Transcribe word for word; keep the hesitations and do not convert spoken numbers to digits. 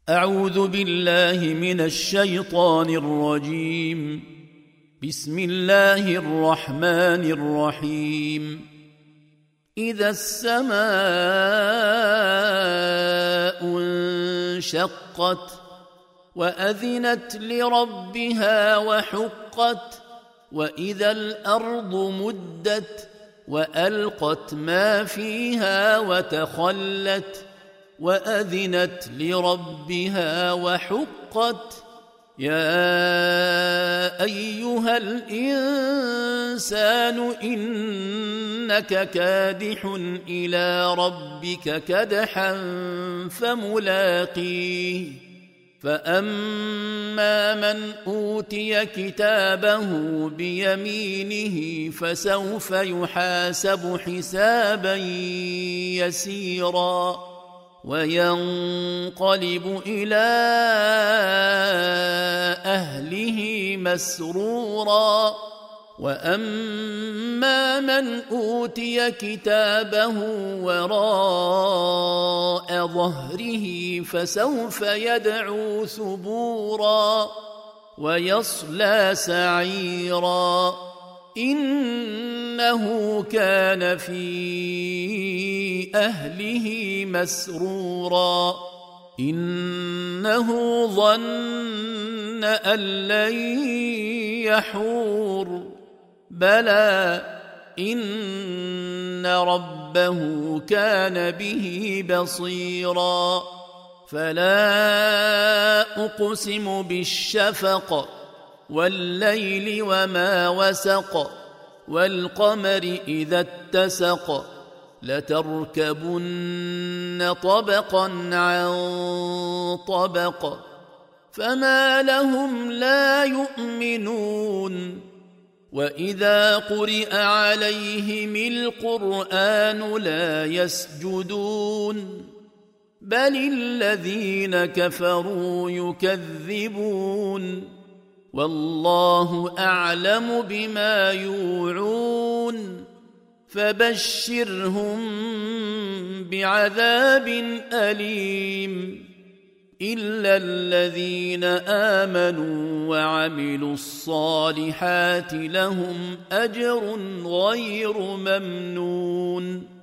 أعوذ بالله من الشيطان الرجيم. بسم الله الرحمن الرحيم. إذا السماء انشقت وأذنت لربها وحقت وإذا الأرض مدت وألقت ما فيها وتخلت وأذنت لربها وحقت. يا أيها الإنسان إنك كادح إلى ربك كدحا فملاقيه. فأما من أوتي كتابه بيمينه فسوف يحاسب حسابا يسيرا وينقلب إلى أهله مسرورا. وأما من أوتي كتابه وراء ظهره فسوف يدعو ثبورا ويصلى سعيرا إنه كان في أهله مسرورا. إنه ظن أن لن يحور بلى إن ربه كان به بصيرا. فلا أقسم بالشفق والليل وما وسق والقمر إذا اتسق لتركبن طبقا عن طبق فما لهم لا يؤمنون. وإذا قرئ عليهم القرآن لا يسجدون بل الذين كفروا يكذبون والله أعلم بما يوعون فبشرهم بعذاب أليم إلا الذين آمنوا وعملوا الصالحات لهم أجر غير ممنون.